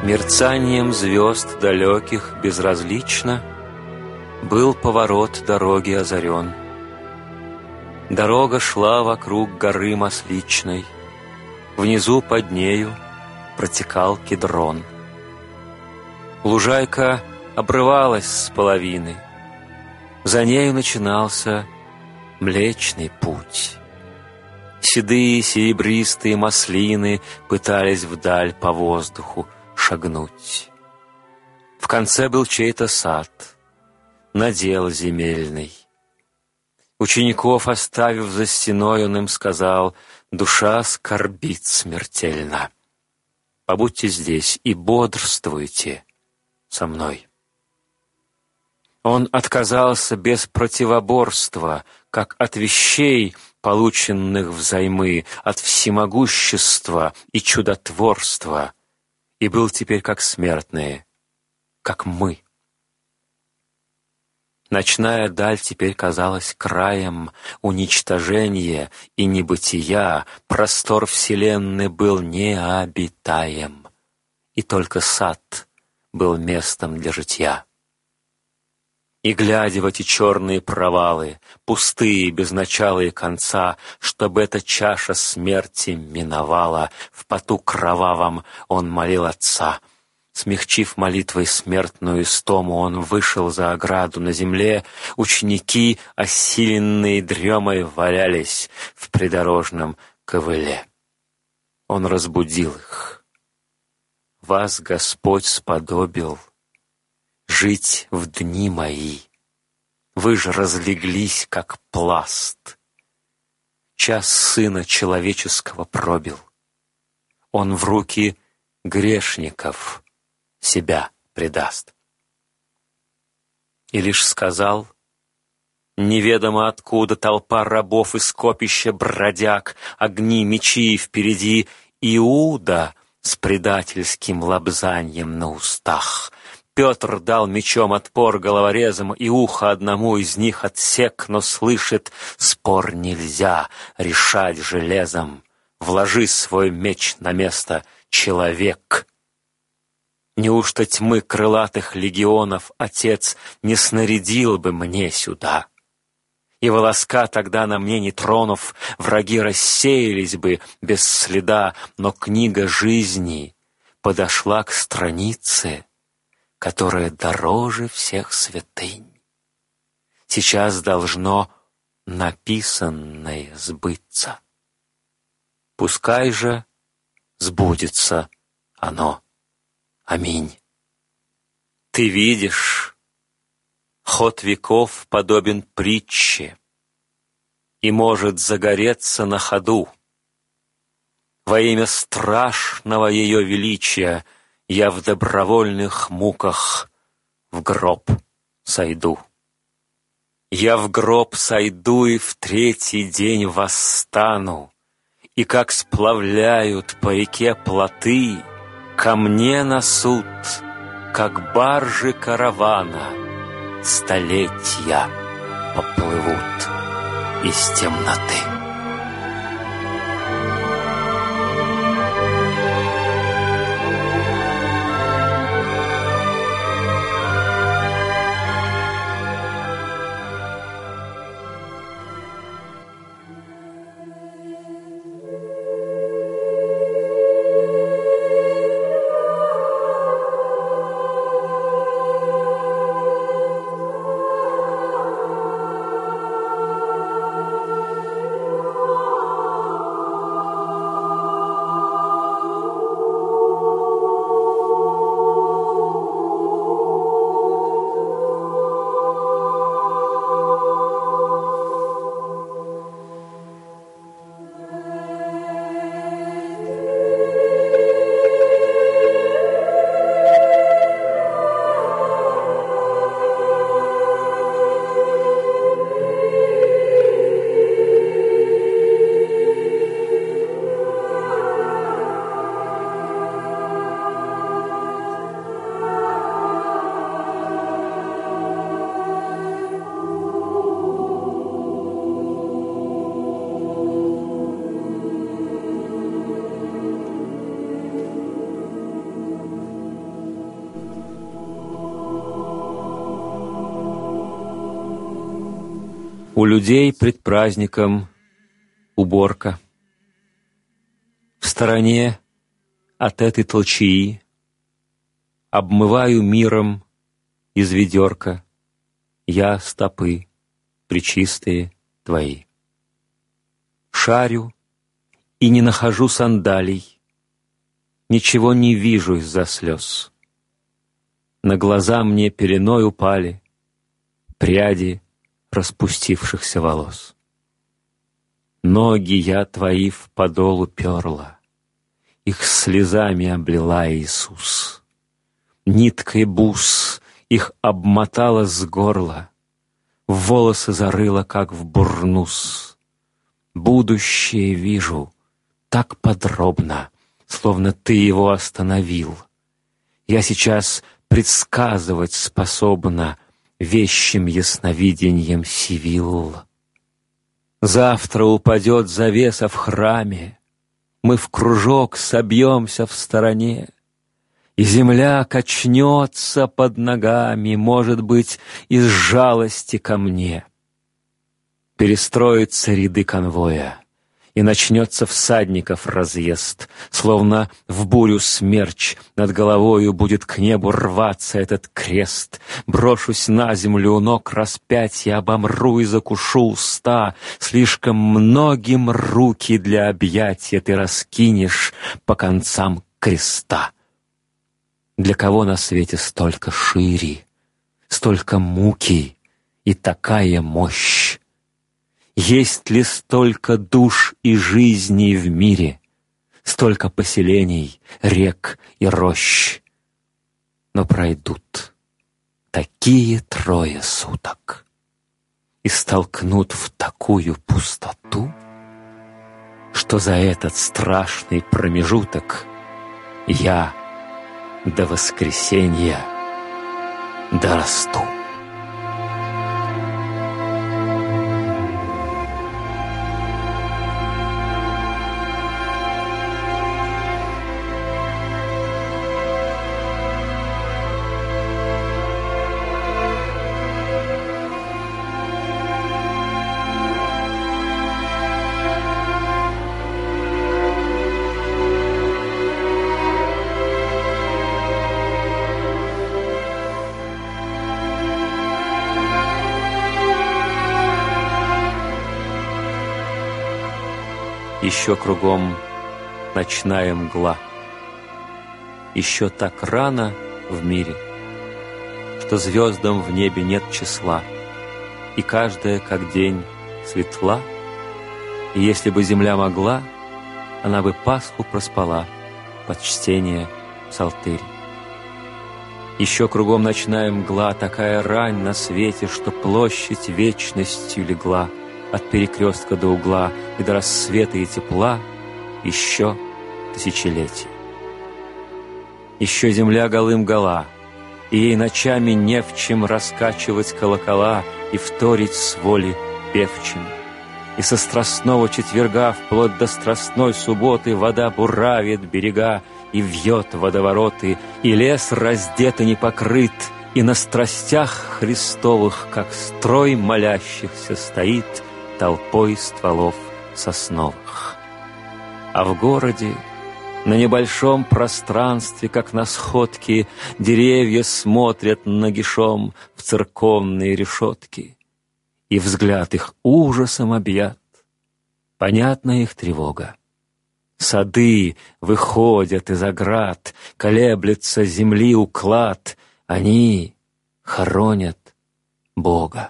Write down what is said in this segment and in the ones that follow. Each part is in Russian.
Мерцанием звезд далеких безразлично был поворот дороги озарен. Дорога шла вокруг горы Масличной, внизу под нею протекал Кедрон. Лужайка обрывалась с половины, за нею начинался Млечный Путь. Седые серебристые маслины пытались вдаль по воздуху шагнуть. В конце был чей-то сад, надел земельный. Учеников оставив за стеной, он им сказал: душа скорбит смертельно. Побудьте здесь и бодрствуйте со мной. Он отказался без противоборства, как от вещей, полученных взаймы, от всемогущества и чудотворства, и был теперь как смертные, как мы. Ночная даль теперь казалась краем уничтожения и небытия, простор вселенной был необитаем, и только сад был местом для житья. И, глядя в эти черные провалы, пустые, без начала и конца, чтобы эта чаша смерти миновала, в поту кровавом он молил Отца. Смягчив молитвой смертную истому, он вышел за ограду. На земле ученики, осиленные дремой, валялись в придорожном ковыле. Он разбудил их. «Вас Господь сподобил жить в дни мои. Вы же разлеглись, как пласт. Час Сына Человеческого пробил. Он в руки грешников себя предаст». И лишь сказал, неведомо откуда толпа рабов и скопища бродяг, огни, мечи впереди, Иуда с предательским лобзаньем на устах. Петр дал мечом отпор головорезам, и ухо одному из них отсек, но слышит: спор нельзя решать железом. Вложи свой меч на место, человек. Неужто тьмы крылатых легионов Отец не снарядил бы мне сюда? И волоска тогда на мне не тронув, враги рассеялись бы без следа, но книга жизни подошла к странице, которая дороже всех святынь. Сейчас должно написанное сбыться. Пускай же сбудется оно. Аминь. Ты видишь, ход веков подобен притче и может загореться на ходу. Во имя страшного ее величия я в добровольных муках в гроб сойду. Я в гроб сойду и в третий день восстану, и как сплавляют по реке плоты, ко мне на суд, как баржи каравана, столетия поплывут из темноты. У людей пред праздником уборка. В стороне от этой толчии обмываю миром из ведерка я стопы пречистые твои. Шарю и не нахожу сандалий, ничего не вижу из-за слез. На глаза мне пеленой упали пряди распустившихся волос. Ноги я твои в подол уперла, их слезами облила Иисус. Ниткой бус их обмотала с горла, в волосы зарыла, как в бурнус. Будущее вижу так подробно, словно ты его остановил. Я сейчас предсказывать способна вещим ясновиденьем Сивилл. Завтра упадет завеса в храме, мы в кружок собьемся в стороне, и земля качнется под ногами, может быть, из жалости ко мне. Перестроятся ряды конвоя, и начнется всадников разъезд, словно в бурю смерч над головою будет к небу рваться этот крест. Брошусь на землю у ног распятья, обомру и закушу уста. Слишком многим руки для объятия ты раскинешь по концам креста. Для кого на свете столько шири, столько муки и такая мощь? Есть ли столько душ и жизней в мире, столько поселений, рек и рощ? Но пройдут такие 3 суток и столкнут в такую пустоту, что за этот страшный промежуток я до воскресенья дорасту. Еще кругом ночная мгла, еще так рано в мире, что звездам в небе нет числа, и каждая, как день, светла. И если бы земля могла, она бы Пасху проспала под чтение псалтырь. Еще кругом ночная мгла, такая рань на свете, что площадь вечностью легла. От перекрестка до угла и до рассвета и тепла еще тысячелетия. Еще земля голым гола, и ей ночами не в чем раскачивать колокола и вторить с воли певчим. И со страстного четверга вплоть до страстной субботы вода буравит берега и вьет водовороты, и лес раздет и не покрыт, и на страстях Христовых, как строй молящихся, стоит толпой стволов сосновых. А в городе, на небольшом пространстве, как на сходке, деревья смотрят нагишом в церковные решетки, и взгляд их ужасом объят. Понятна их тревога. Сады выходят из оград, колеблется земли уклад, они хоронят Бога.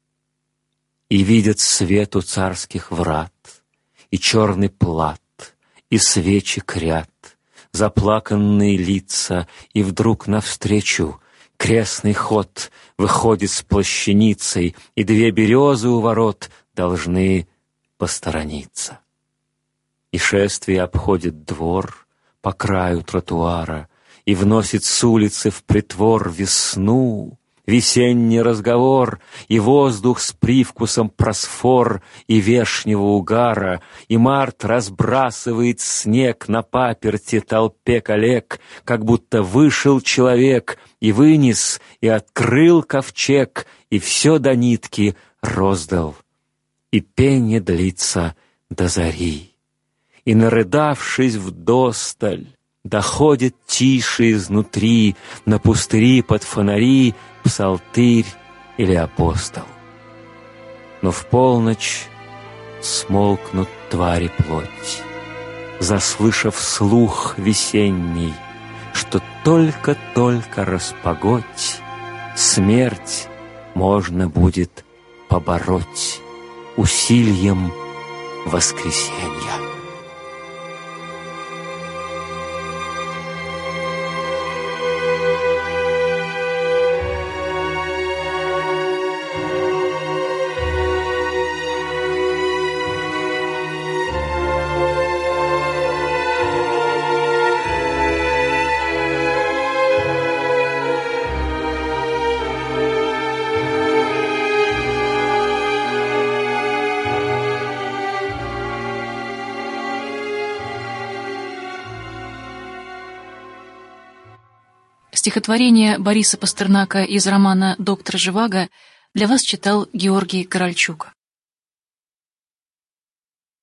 И видят свет у царских врат, и черный плат, и свечи крят, заплаканные лица, и вдруг навстречу крестный ход выходит с плащаницей, и 2 березы у ворот должны посторониться. И шествие обходит двор по краю тротуара и вносит с улицы в притвор весну, весенний разговор, и воздух с привкусом просфор и вешнего угара, и март разбрасывает снег на паперти толпе коллег, как будто вышел человек и вынес, и открыл ковчег, и все до нитки роздал и пение длится до зари. И, нарыдавшись вдосталь, доходит тише изнутри на пустыри под фонари псалтырь или апостол. Но в полночь смолкнут твари плоть, заслышав слух весенний, что только-только распогодь, смерть можно будет побороть усильем воскресенья. Стихотворение Бориса Пастернака из романа «Доктор Живаго» для вас читал Георгий Корольчук.